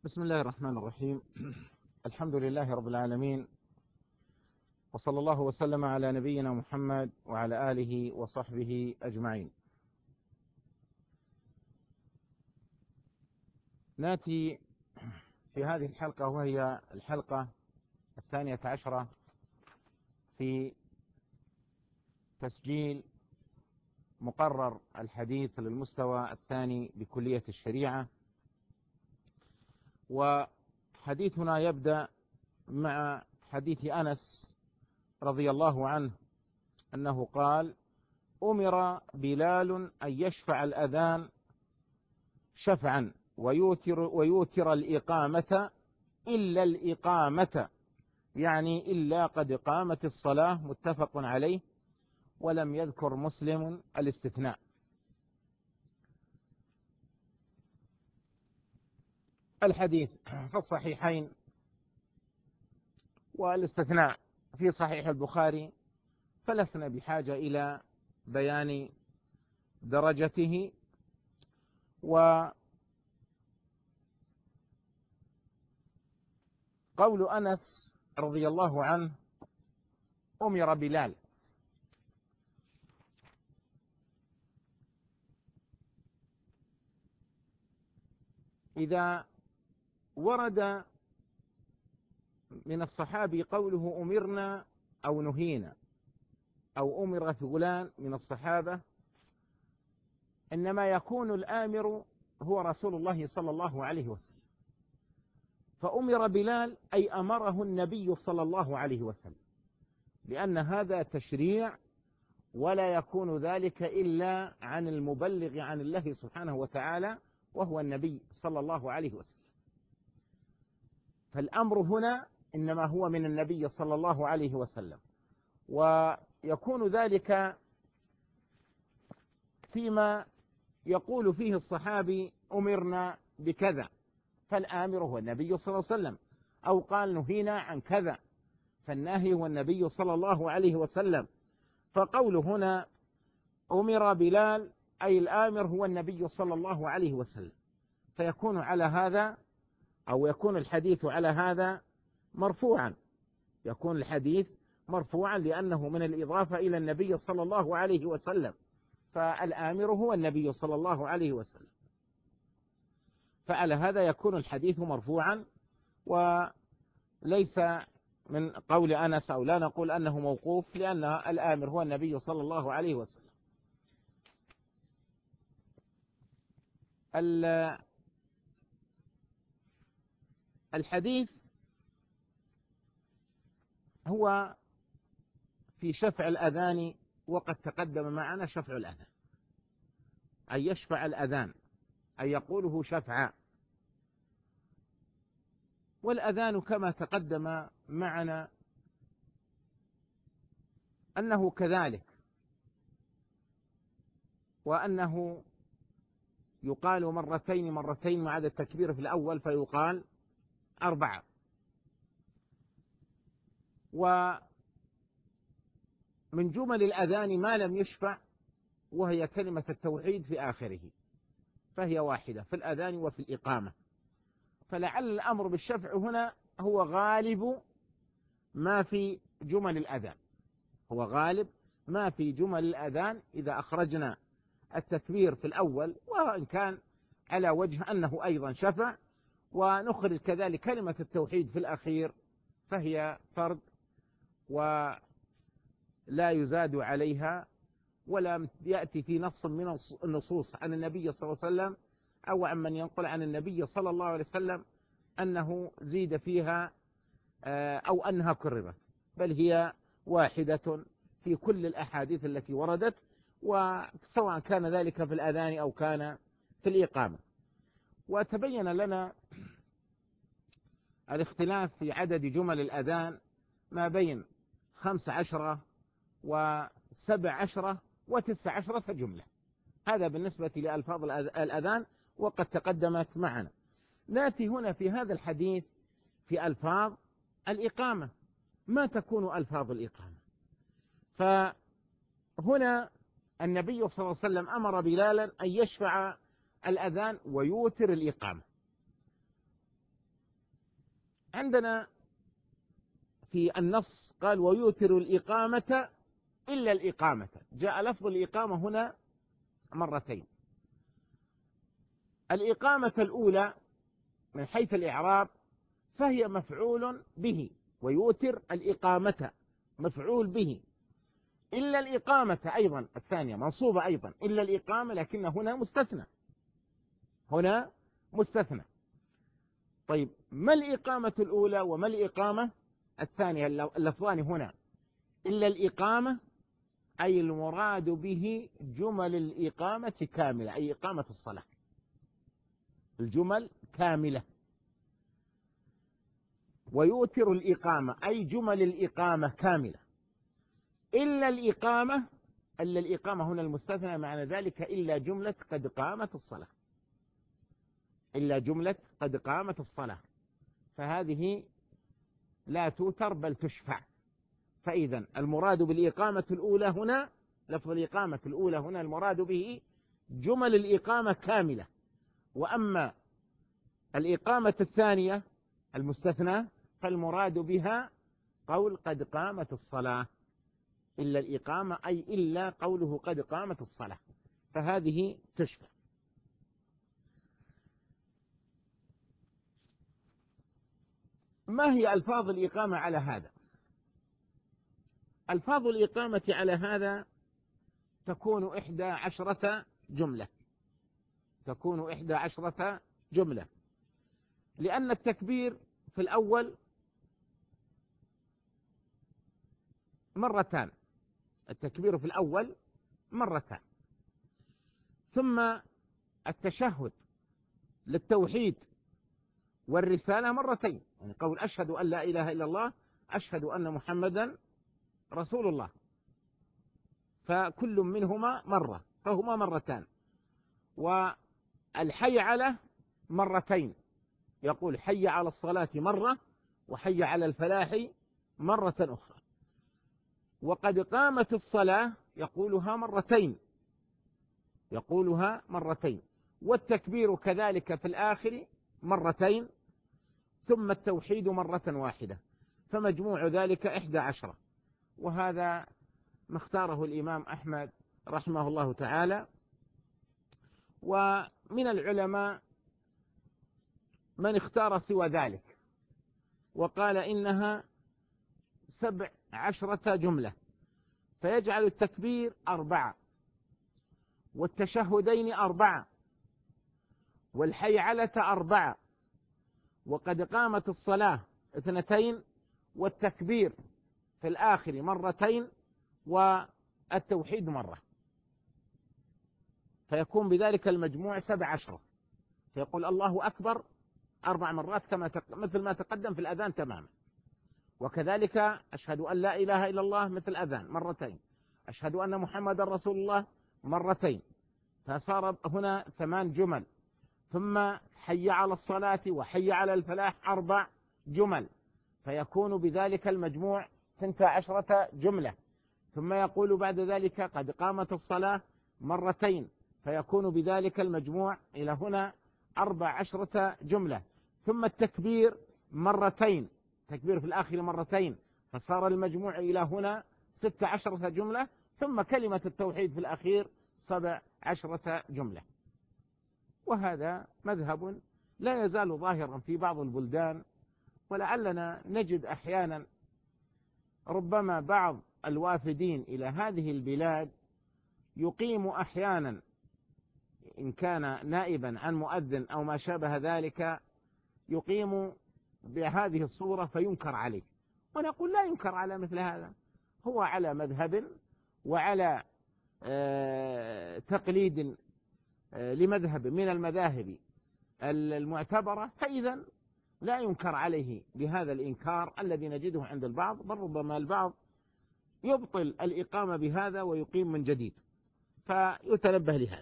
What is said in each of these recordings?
بسم الله الرحمن الرحيم. الحمد لله رب العالمين، وصلى الله وسلم على نبينا محمد وعلى آله وصحبه أجمعين. ناتي في هذه الحلقة، وهي الحلقة 12 في تسجيل مقرر الحديث للمستوى الثاني بكلية الشريعة. وحديثنا يبدأ مع حديث أنس رضي الله عنه أنه قال: أمر بلال أن يشفع الأذان شفعا ويوتر الإقامة إلا الإقامة، يعني إلا قد قامت الصلاة، متفق عليه، ولم يذكر مسلم الاستثناء. الحديث في الصحيحين، والاستثناء في صحيح البخاري، فلسنا بحاجة إلى بيان درجته. وقول أنس رضي الله عنه: أمر بلال، إذا ورد من الصحابي قوله أمرنا أو نهينا أو أمر فلان من الصحابة، إنما يكون الآمر هو رسول الله صلى الله عليه وسلم. فأمر بلال أي أمره النبي صلى الله عليه وسلم، لأن هذا تشريع، ولا يكون ذلك إلا عن المبلغ عن الله سبحانه وتعالى، وهو النبي صلى الله عليه وسلم. فالأمر هنا إنما هو من النبي صلى الله عليه وسلم، ويكون ذلك فيما يقول فيه الصحابي أمرنا بكذا، فالآمر هو النبي صلى الله عليه وسلم، أو قال نهينا عن كذا، فالناهي هو النبي صلى الله عليه وسلم. فقول هنا أمر بلال أي الآمر هو النبي صلى الله عليه وسلم، فيكون على هذا، أو يكون الحديث على هذا مرفوعا، يكون الحديث مرفوعا لأنه من الإضافة إلى النبي صلى الله عليه وسلم، فالآمر هو النبي صلى الله عليه وسلم، فعلى هذا يكون الحديث مرفوعا، وليس من قول أنس، أو لا نقول أنه موقوف، لأن الآمر هو النبي صلى الله عليه وسلم. الحديث هو في شفع الأذان، وقد تقدم معنا شفع الأذان، أن يشفع الأذان، أن يقوله شفعا. والأذان كما تقدم معنا أنه كذلك، وأنه يقال مرتين مرتين مع التكبير في الأول، فيقال 4. ومن جمل الأذان ما لم يشفع، وهي كلمة التوحيد في آخره، فهي واحدة في الأذان وفي الإقامة. فلعل الأمر بالشفع هنا هو غالب ما في جمل الأذان، هو غالب ما في جمل الأذان إذا أخرجنا التكبير في الأول، وإن كان على وجه أنه أيضا شفع، ونخرج كذلك كلمة التوحيد في الأخير، فهي فرد ولا يزاد عليها، ولا يأتي في نص من النصوص عن النبي صلى الله عليه وسلم أو عن من ينقل عن النبي صلى الله عليه وسلم أنه زيد فيها أو أنها كررت، بل هي واحدة في كل الأحاديث التي وردت، وسواء كان ذلك في الأذان أو كان في الإقامة. وتبين لنا الاختلاف في عدد جمل الأذان ما بين 15 و17 و19 جملة، هذا بالنسبة لألفاظ الأذان، وقد تقدمت معنا. نأتي هنا في هذا الحديث في ألفاظ الإقامة، ما تكون ألفاظ الإقامة؟ فهنا النبي صلى الله عليه وسلم أمر بلالا أن يشفع الأذان ويوتر الإقامة، عندنا في النص قال ويوتر الإقامة إلا الإقامة، جاء لفظ الإقامة هنا مرتين. الإقامة الأولى من حيث الإعراب فهي مفعول به، ويوتر الإقامة مفعول به، إلا الإقامة أيضا الثانية منصوبة أيضا، إلا الإقامة، لكن هنا مستثنى، هنا مستثنى. طيب ما الإقامة الأولى وما الإقامة الثانية؟ اللفظان هنا إلا الإقامة أي المراد به جمل الإقامة كاملة، أي إقامة الصلاة، الجمل كاملة. ويؤثر الإقامة أي جمل الإقامة كاملة، إلا الإقامة، إلا الإقامة هنا المستثنى، معنى ذلك إلا جملة قد قامت الصلاة، إلا جملة قد قامت الصلاة، فهذه لا توتر بل تشفع. فإذا المراد بالإقامة الأولى هنا، لفظ الإقامة الأولى هنا المراد به جمل الإقامة كاملة، وأما الإقامة الثانية المستثنى فالمراد بها قول قد قامت الصلاة، إلا الإقامة أي إلا قوله قد قامت الصلاة، فهذه تشفع. ما هي ألفاظ الإقامة على هذا؟ ألفاظ الإقامة على هذا تكون 11 جملة، تكون 11 جملة، لأن التكبير في الأول مرتان، التكبير في الأول مرتان، ثم التشهد للتوحيد والرسالة مرتين، يعني قول أشهد أن لا إله إلا الله، أشهد أن محمدا رسول الله، فكل منهما مرة، فهما مرتان. والحي على مرتين، يقول حي على الصلاة مرة، وحي على الفلاح مرة أخرى. وقد قامت الصلاة يقولها مرتين، يقولها مرتين. والتكبير كذلك في الآخر مرتين، ثم التوحيد مرة واحدة، فمجموع ذلك 11. وهذا ما اختاره الإمام أحمد رحمه الله تعالى. ومن العلماء من اختار سوى ذلك وقال إنها 17 جملة، فيجعل التكبير 4، والتشهدين 4، والحيعلة 4، وقد قامت الصلاة 2، والتكبير في الآخر مرتين، والتوحيد مرة، فيكون بذلك المجموع 17. فيقول الله أكبر 4 مرات مثل ما تقدم في الأذان تماما، وكذلك أشهد أن لا إله إلا الله مثل الأذان مرتين، أشهد أن محمد رسول الله مرتين، فصار هنا 8 جمل. ثم حي على الصلاة وحي على الفلاح 4 جمل، فيكون بذلك المجموع 12 جملة. ثم يقول بعد ذلك قد قامت الصلاة مرتين، فيكون بذلك المجموع إلى هنا 14 جملة. ثم التكبير مرتين، تكبير في الآخر مرتين، فصار المجموع إلى هنا 16 جملة. ثم كلمة التوحيد في الأخير 17 جملة. وهذا مذهب لا يزال ظاهرا في بعض البلدان، ولعلنا نجد أحيانا ربما بعض الوافدين إلى هذه البلاد يقيم أحيانا إن كان نائبا عن مؤذن أو ما شابه ذلك، يقيم بهذه الصورة فينكر عليه. ونقول لا ينكر على مثل هذا، هو على مذهب وعلى تقليد لمذهب من المذاهب المعتبرة، فإذا لا ينكر عليه بهذا الإنكار الذي نجده عند البعض، بل ربما البعض يبطل الإقامة بهذا ويقيم من جديد، فيتنبه لهذا.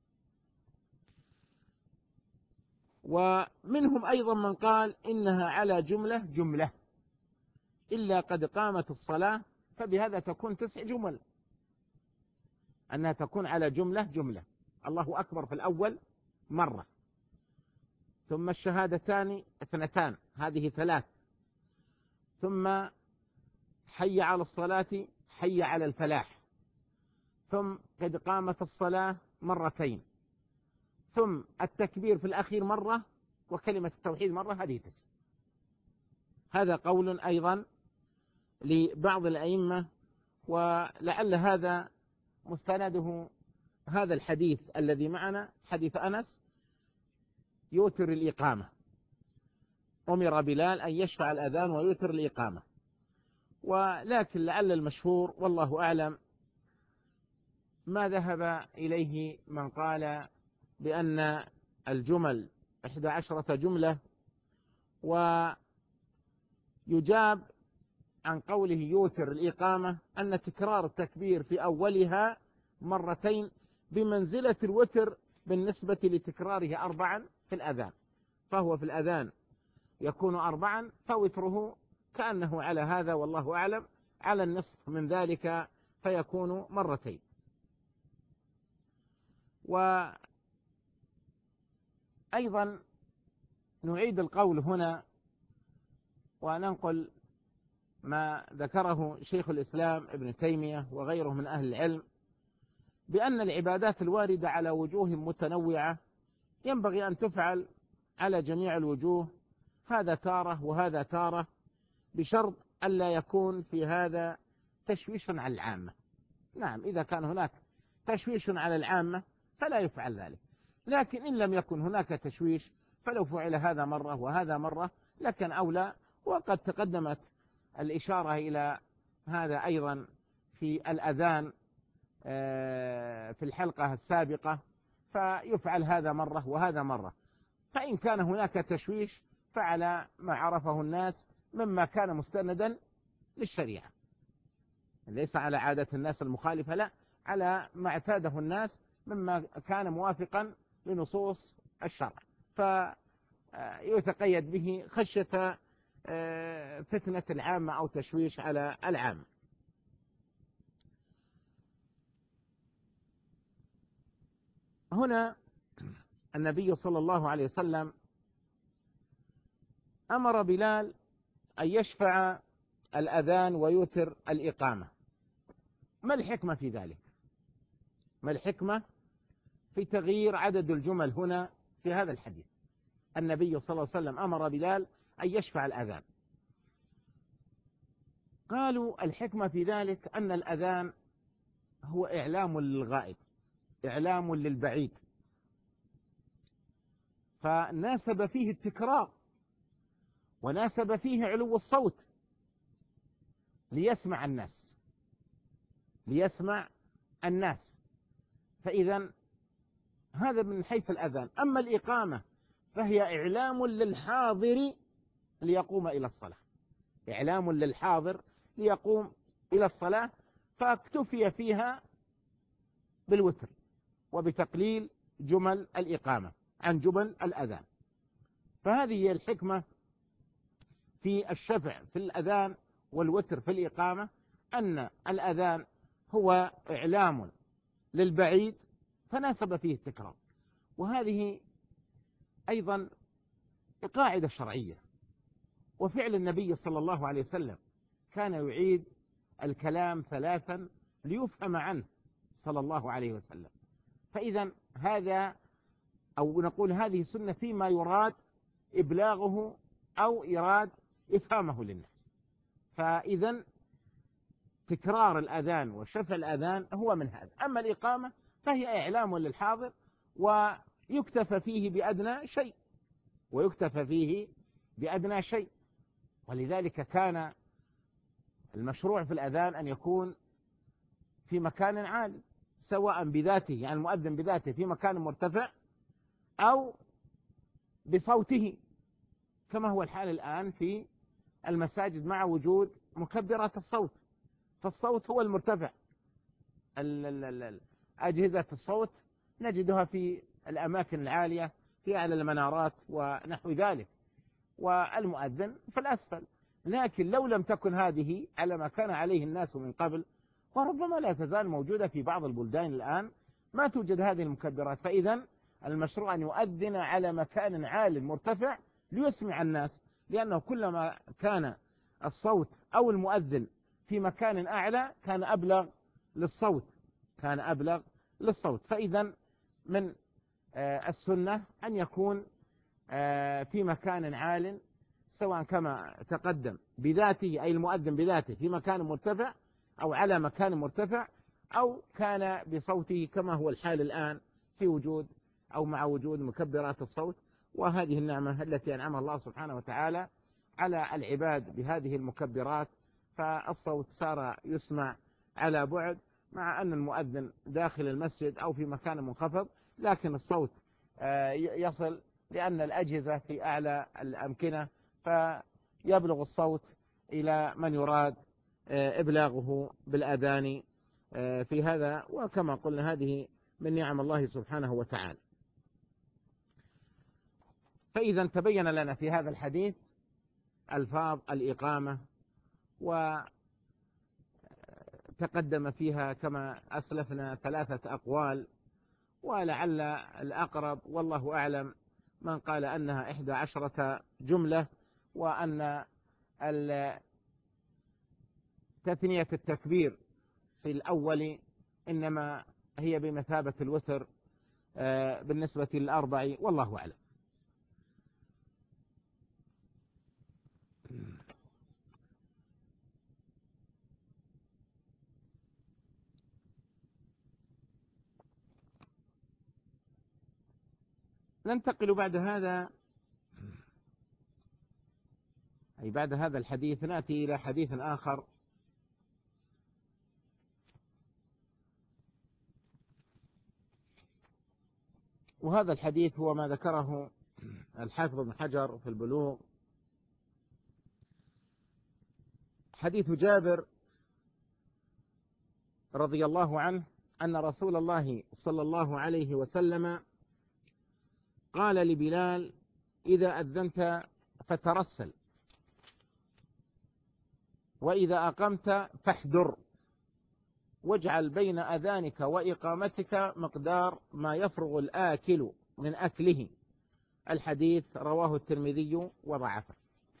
ومنهم أيضا من قال إنها على جملة جملة، إلا قد قامت الصلاة، فبهذا تكون 9 جمل، أنها تكون على جملة جملة. الله أكبر في الأول مرة، ثم الشهادتان 2، هذه 3، ثم حي على الصلاة، حي على الفلاح، ثم قد قامت الصلاة مرتين، ثم التكبير في الأخير مرة، وكلمة التوحيد مرة، هذه 9. هذا قول أيضا لبعض الأئمة، ولعل هذا مستنده هذا الحديث الذي معنا، حديث أنس يوتر الإقامة، أمر بلال أن يشفع الأذان ويوتر الإقامة. ولكن لعل المشهور والله أعلم ما ذهب إليه من قال بأن الجمل 11 جملة، ويجاب عن قوله يوتر الإقامة أن تكرار التكبير في أولها مرتين بمنزلة الوتر بالنسبة لتكراره 4 في الأذان، فهو في الأذان يكون 4، فوتره كأنه على هذا والله أعلم على النصف من ذلك، فيكون مرتين. وأيضا نعيد القول هنا وننقل ما ذكره شيخ الإسلام ابن تيمية وغيره من أهل العلم، بأن العبادات الواردة على وجوه متنوعة ينبغي أن تفعل على جميع الوجوه، هذا تارة وهذا تارة، بشرط ألا يكون في هذا تشويش على العامة. نعم، إذا كان هناك تشويش على العامة فلا يفعل ذلك، لكن إن لم يكن هناك تشويش فلو فعل هذا مرة وهذا مرة لكن أولى. وقد تقدمت الإشارة إلى هذا أيضا في الأذان في الحلقة السابقة، فيفعل هذا مرة وهذا مرة. فإن كان هناك تشويش فعلى ما عرفه الناس مما كان مستندا للشريعة، ليس على عادة الناس المخالفة، لا، على ما اعتاده الناس مما كان موافقا لنصوص الشرع، فيتقيد به خشية فتنة العامة أو تشويش على العامة. هنا النبي صلى الله عليه وسلم أمر بلال أن يشفع الأذان ويوتر الإقامة. ما الحكمة في ذلك؟ ما الحكمة في تغيير عدد الجمل هنا في هذا الحديث؟ النبي صلى الله عليه وسلم أمر بلال أن يشفع الأذان. قالوا الحكمة في ذلك أن الأذان هو إعلام للغائب، إعلام للبعيد، فناسب فيه التكرار وناسب فيه علو الصوت ليسمع الناس، ليسمع الناس. فإذا هذا من حيث الأذان. أما الإقامة فهي إعلام للحاضر ليقوم إلى الصلاة، إعلام للحاضر ليقوم إلى الصلاة، فاكتفي فيها بالوتر وبتقليل جمل الإقامة عن جمل الأذان. فهذه هي الحكمة في الشفع في الأذان والوتر في الإقامة، أن الأذان هو إعلام للبعيد فناسب فيه التكرار. وهذه أيضا قاعدة شرعية، وفعل النبي صلى الله عليه وسلم كان يعيد الكلام 3 ليفهم عنه صلى الله عليه وسلم. فإذا هذا، أو نقول هذه سنة فيما يراد إبلاغه أو إراد إفهامه للناس. فإذا تكرار الأذان وشفع الأذان هو من هذا. أما الإقامة فهي إعلام للحاضر ويكتفى فيه بأدنى شيء، ويكتفى فيه بأدنى شيء. ولذلك كان المشروع في الأذان أن يكون في مكان عالي، سواء بذاته، يعني المؤذن بذاته في مكان مرتفع، أو بصوته، كما هو الحال الآن في المساجد مع وجود مكبرات الصوت، فالصوت هو المرتفع. أجهزة الصوت نجدها في الأماكن العالية في أعلى المنارات ونحو ذلك، والمؤذن في الأسفل. لكن لو لم تكن هذه على ما كان عليه الناس من قبل، وربما لا تزال موجودة في بعض البلدان الآن، ما توجد هذه المكبرات. فإذا المشروع أن يؤذن على مكان عال مرتفع ليسمع الناس، لأنه كلما كان الصوت أو المؤذن في مكان أعلى كان أبلغ للصوت، كان أبلغ للصوت. فإذا من السنة أن يكون في مكان عال، سواء كما تقدم بذاته أي المؤذن بذاته في مكان مرتفع أو على مكان مرتفع، أو كان بصوته كما هو الحال الآن في وجود أو مع وجود مكبرات الصوت. وهذه النعمة التي أنعمها الله سبحانه وتعالى على العباد بهذه المكبرات، فالصوت صار يسمع على بعد، مع أن المؤذن داخل المسجد أو في مكان منخفض، لكن الصوت يصل، لأن الأجهزة في أعلى الأمكنة، فيبلغ الصوت إلى من يراد إبلاغه بالأذان في هذا. وكما قلنا هذه من نعم الله سبحانه وتعالى. فإذا تبين لنا في هذا الحديث ألفاظ الإقامة، وتقدم فيها كما أسلفنا 3 أقوال، ولعل الأقرب والله أعلم من قال أنها 11 جملة، وأن تثنية التكبير في الأول إنما هي بمثابة الوتر بالنسبة للأربع، والله أعلم. ننتقل بعد هذا، أي بعد هذا الحديث نأتي إلى حديث آخر، وهذا الحديث هو ما ذكره الحافظ ابن حجر في البلوغ، حديث جابر رضي الله عنه أن رسول الله صلى الله عليه وسلم قال لبلال: إذا أذنت فترسل، وإذا أقمت فاحذر، واجعل بين أذانك وإقامتك مقدار ما يفرغ الآكل من أكله. الحديث رواه الترمذي وضعفه.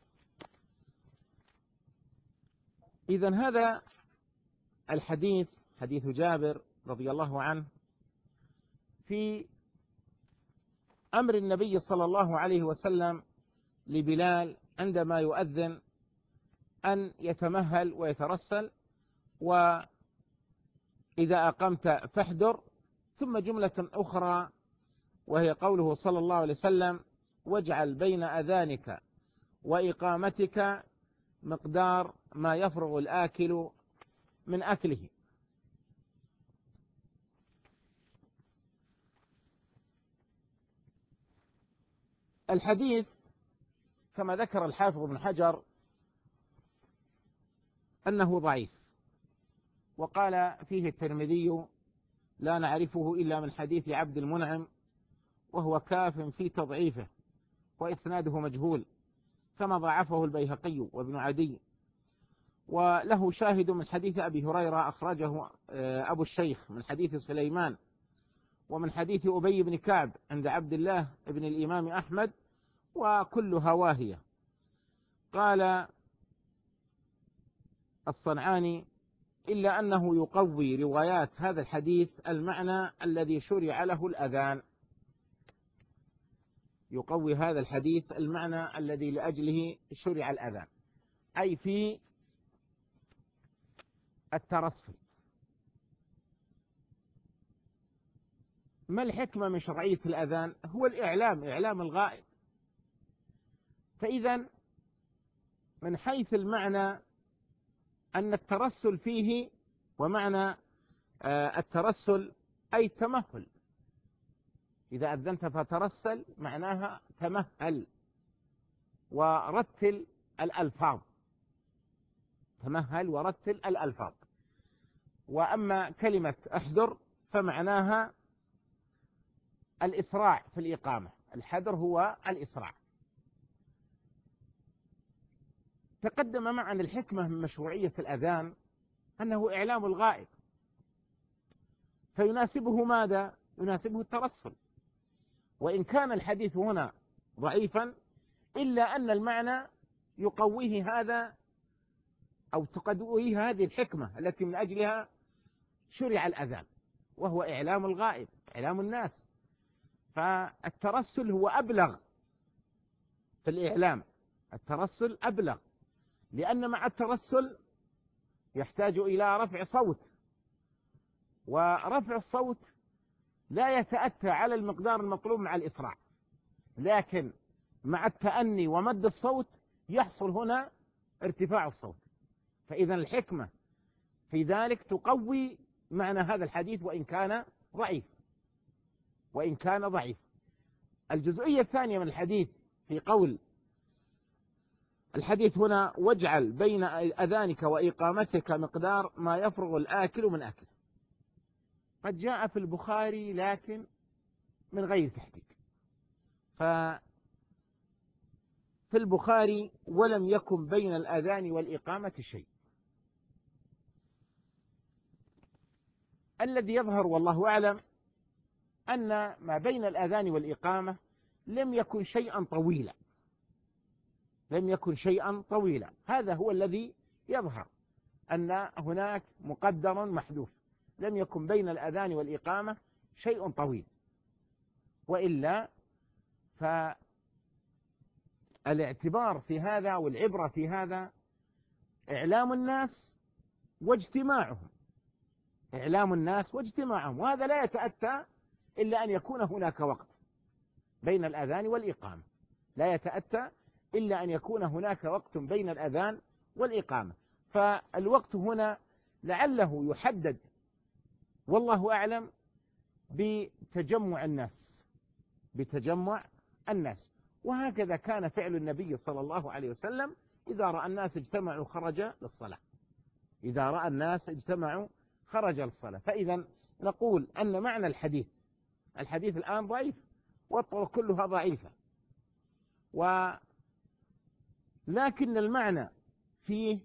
إذن هذا الحديث حديث جابر رضي الله عنه في أمر النبي صلى الله عليه وسلم لبلال عندما يؤذن أن يتمهل ويترسل، وإذا أقمت فاحذر، ثم جملة أخرى وهي قوله صلى الله عليه وسلم: واجعل بين أذانك وإقامتك مقدار ما يفرغ الآكل من أكله. الحديث كما ذكر الحافظ ابن حجر أنه ضعيف، وقال فيه الترمذي: لا نعرفه إلا من حديث عبد المنعم، وهو كاف في تضعيفه، وإسناده مجهول، كما ضعفه البيهقي وابن عدي. وله شاهد من حديث أبي هريرة أخرجه أبو الشيخ من حديث سليمان، ومن حديث أبي بن كعب عند عبد الله بن الإمام أحمد، وكلها واهية. قال الصنعاني: إلا أنه يقوي روايات هذا الحديث المعنى الذي شرع له الأذان، يقوي هذا الحديث المعنى الذي لأجله شرع الأذان، أي في الترسل. ما الحكمة من شرعية الأذان؟ هو الإعلام، إعلام الغائب. فإذا من حيث المعنى أن الترسل فيه، ومعنى الترسل أي التمهل. إذا أذنت فترسل معناها تمهل ورتل الألفاظ، تمهل ورتل الألفاظ. وأما كلمة احذر فمعناها الإسراع في الإقامة، الحذر هو الإسراع. تقدم معنا الحكمة من مشروعية الأذان أنه إعلام الغائب، فيناسبه ماذا؟ يناسبه الترسل. وإن كان الحديث هنا ضعيفا، إلا أن المعنى يقويه هذا أو تقويه هذه الحكمة التي من أجلها شرع الأذان، وهو إعلام الغائب، إعلام الناس. فالترسل هو أبلغ في الإعلام، الترسل أبلغ، لأن مع الترسل يحتاج إلى رفع صوت، ورفع الصوت لا يتأتى على المقدار المطلوب مع الإسراع، لكن مع التأني ومد الصوت يحصل هنا ارتفاع الصوت. فإذا الحكمة في ذلك تقوي معنى هذا الحديث وإن كان ضعيف. الجزئية الثانية من الحديث في قول الحديث هنا: واجعل بين أذانك وإقامتك مقدار ما يفرغ الآكل من أكله. قد جاء في البخاري لكن من غير تحديد. ففي البخاري: ولم يكن بين الأذان والإقامة شيء. الذي يظهر والله أعلم أن ما بين الأذان والإقامة لم يكن شيئا طويلا، هذا هو الذي يظهر، أن هناك مقدر محذوف، لم يكن بين الأذان والإقامة شيء طويل. وإلا فالاعتبار في هذا والعبرة في هذا إعلام الناس واجتماعهم، وهذا لا يتأتى إلا أن يكون هناك وقت بين الأذان والإقامة، بين الأذان والإقامة. فالوقت هنا لعله يحدد والله أعلم بتجمع الناس، وهكذا كان فعل النبي صلى الله عليه وسلم. إذا رأى الناس اجتمعوا خرج للصلاة. فإذا نقول أن معنى الحديث الآن ضعيف، والطرق كلها ضعيفة، لكن المعنى فيه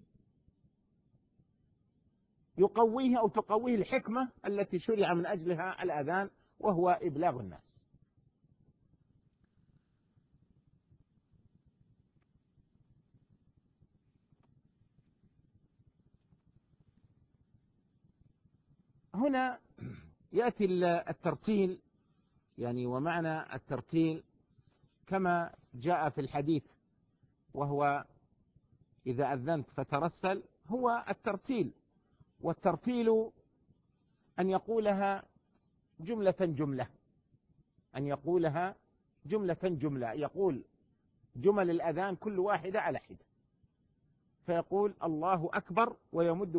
يقويه أو تقويه الحكمة التي شرع من أجلها الأذان، وهو إبلاغ الناس. هنا يأتي الترتيل، ومعنى الترتيل كما جاء في الحديث، وهو إذا أذنت فترسل، هو الترتيل. والترتيل أن يقولها جملة، يقول جمل الأذان كل واحدة على حدة، فيقول الله أكبر ويمد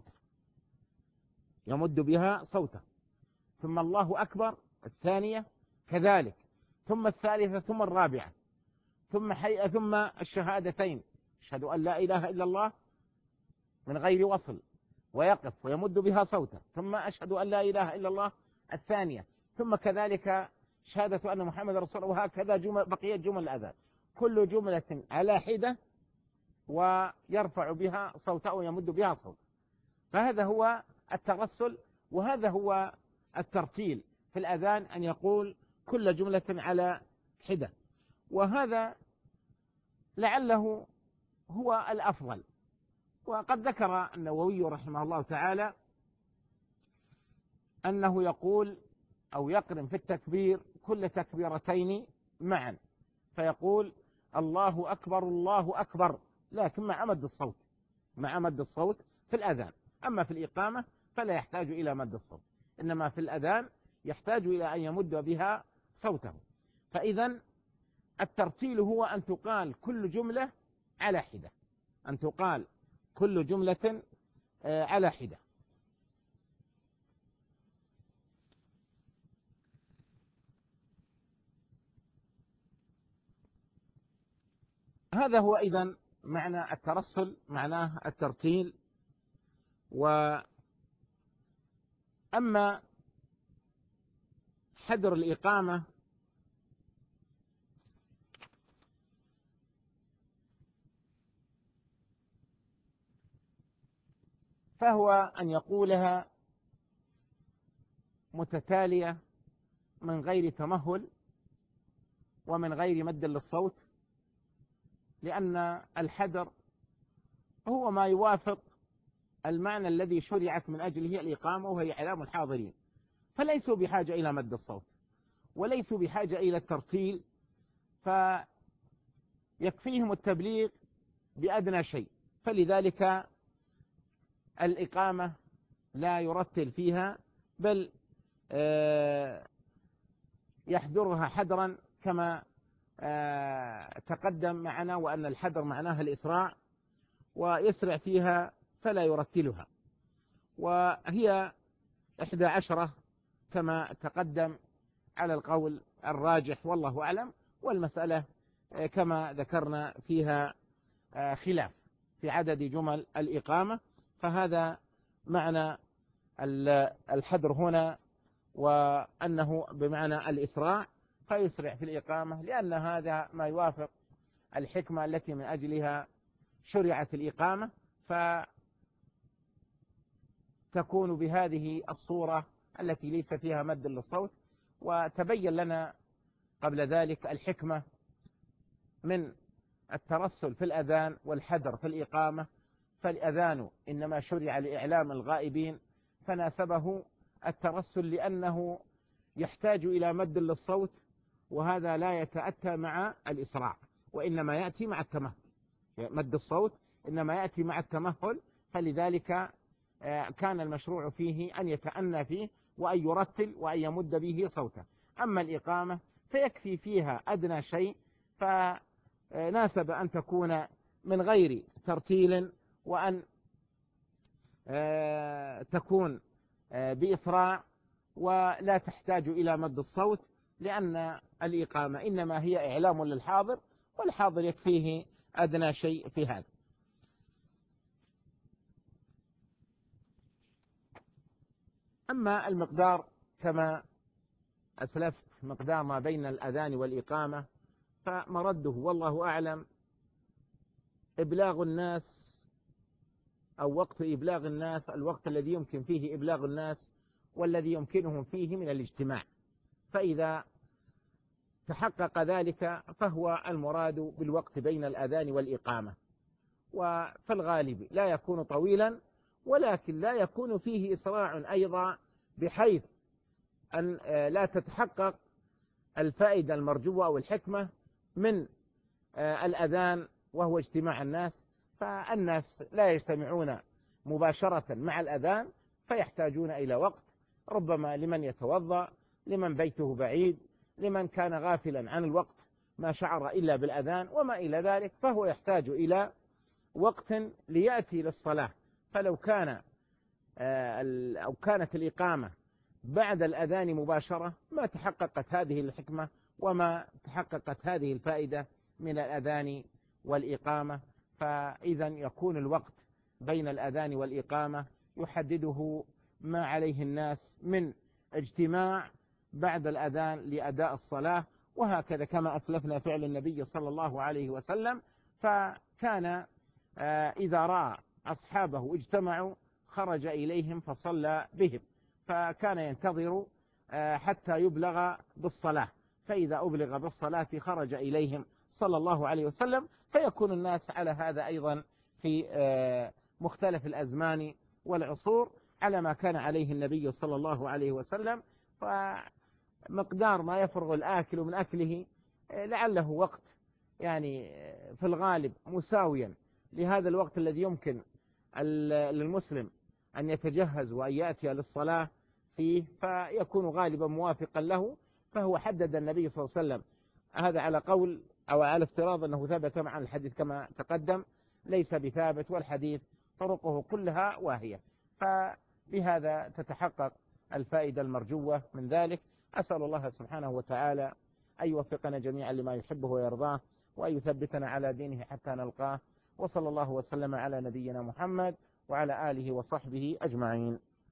بها صوته، ثم الله أكبر الثانية كذلك، ثم الثالثة، ثم الرابعة، ثم الشهادتين، أشهد أن لا إله إلا الله من غير وصل، ويقف ويمد بها صوته، ثم أشهد أن لا إله إلا الله الثانية، ثم كذلك شهادة أن محمد رسول الله، وهكذا بقية جمل الأذان، كل جملة على حدة ويرفع بها صوته ويمد بها صوته. فهذا هو الترسل، وهذا هو الترتيل في الأذان، أن يقول كل جملة على حدة، وهذا لعله هو الأفضل. وقد ذكر النووي رحمه الله تعالى أنه يقول أو يقرن في التكبير كل تكبيرتين معا، فيقول الله أكبر، لكن مع مد الصوت في الأذان. أما في الإقامة فلا يحتاج إلى مد الصوت، إنما في الأذان يحتاج إلى أن يمد بها صوته. فإذا الترتيل هو أن تقال كل جملة على حدة، هذا هو إذن معنى الترسل، معناه الترتيل. وأما حدر الإقامة فهو أن يقولها متتالية من غير تمهل ومن غير مد للصوت، لأن الحدر هو ما يوافق المعنى الذي شرعت من أجله الإقامة، وهي إعلام الحاضرين، فليسوا بحاجة إلى مد الصوت وليسوا بحاجة إلى الترتيل، فيكفيهم التبليغ بأدنى شيء. فلذلك الإقامة لا يرتل فيها، بل يحذرها حذرا كما تقدم معنا، وأن الحذر معناها الإسراع، ويسرع فيها فلا يرتلها. وهي 11 كما تقدم على القول الراجح، والله أعلم. والمسألة كما ذكرنا فيها خلاف في عدد جمل الإقامة، فهذا معنى الحذر هنا، وأنه بمعنى الإسراع، فيسرع في الإقامة، لأن هذا ما يوافق الحكمة التي من أجلها شرعت الإقامة، فتكون بهذه الصورة التي ليس فيها مد للصوت. وتبين لنا قبل ذلك الحكمة من الترسل في الأذان والحذر في الإقامة. فالأذان إنما شرع لإعلام الغائبين، فناسبه الترسل لأنه يحتاج إلى مد للصوت، وهذا لا يتأتى مع الإسراع، وإنما يأتي مع التمهل. مد الصوت إنما يأتي مع التمهل، فلذلك كان المشروع فيه أن يتأنى فيه، وأن يرتل، وأن يمد به صوته. أما الإقامة فيكفي فيها أدنى شيء، فناسب أن تكون من غير ترتيل، وأن تكون بإسراع، ولا تحتاج إلى مد الصوت، لأن الإقامة إنما هي إعلام للحاضر، والحاضر يكفيه أدنى شيء في هذا. أما المقدار كما أسلفت، مقدار ما بين الأذان والإقامة، فمرده والله أعلم إبلاغ الناس، أو وقت إبلاغ الناس، الوقت الذي يمكن فيه إبلاغ الناس والذي يمكنهم فيه من الاجتماع. فإذا تحقق ذلك فهو المراد بالوقت بين الأذان والإقامة. وفي الغالب لا يكون طويلا، ولكن لا يكون فيه إسراع أيضا، بحيث أن لا تتحقق الفائدة المرجوة أو الحكمة من الأذان، وهو اجتماع الناس. فالناس لا يجتمعون مباشرة مع الأذان، فيحتاجون إلى وقت، ربما لمن يتوضأ، لمن بيته بعيد، لمن كان غافلا عن الوقت ما شعر إلا بالأذان وما إلى ذلك، فهو يحتاج إلى وقت ليأتي للصلاة. فلو كان أو كانت الإقامة بعد الأذان مباشرة، ما تحققت هذه الحكمة، وما تحققت هذه الفائدة من الأذان والإقامة. فإذا يكون الوقت بين الأذان والإقامة يحدده ما عليه الناس من اجتماع بعد الأذان لأداء الصلاة. وهكذا كما أسلفنا فعل النبي صلى الله عليه وسلم، فكان إذا رأى أصحابه اجتمعوا خرج إليهم فصلى بهم، فكان ينتظر حتى يبلغ بالصلاة، فإذا أبلغ بالصلاة خرج إليهم صلى الله عليه وسلم. فيكون الناس على هذا أيضا في مختلف الأزمان والعصور، على ما كان عليه النبي صلى الله عليه وسلم. فمقدار ما يفرغ الآكل من أكله لعله وقت يعني في الغالب مساويا لهذا الوقت الذي يمكن للمسلم أن يتجهز وأن يأتي للصلاة فيه، فيكون غالبا موافقا له. فهو حدد النبي صلى الله عليه وسلم هذا على قول أو على افتراض أنه ثبت مع الحديث كما تقدم، ليس بثابت، والحديث طرقه كلها واهية. فبهذا تتحقق الفائدة المرجوة من ذلك. أسأل الله سبحانه وتعالى أن يوفقنا جميعا لما يحبه ويرضاه، وأن يثبتنا على دينه حتى نلقاه. وصلى الله وسلم على نبينا محمد وعلى آله وصحبه أجمعين.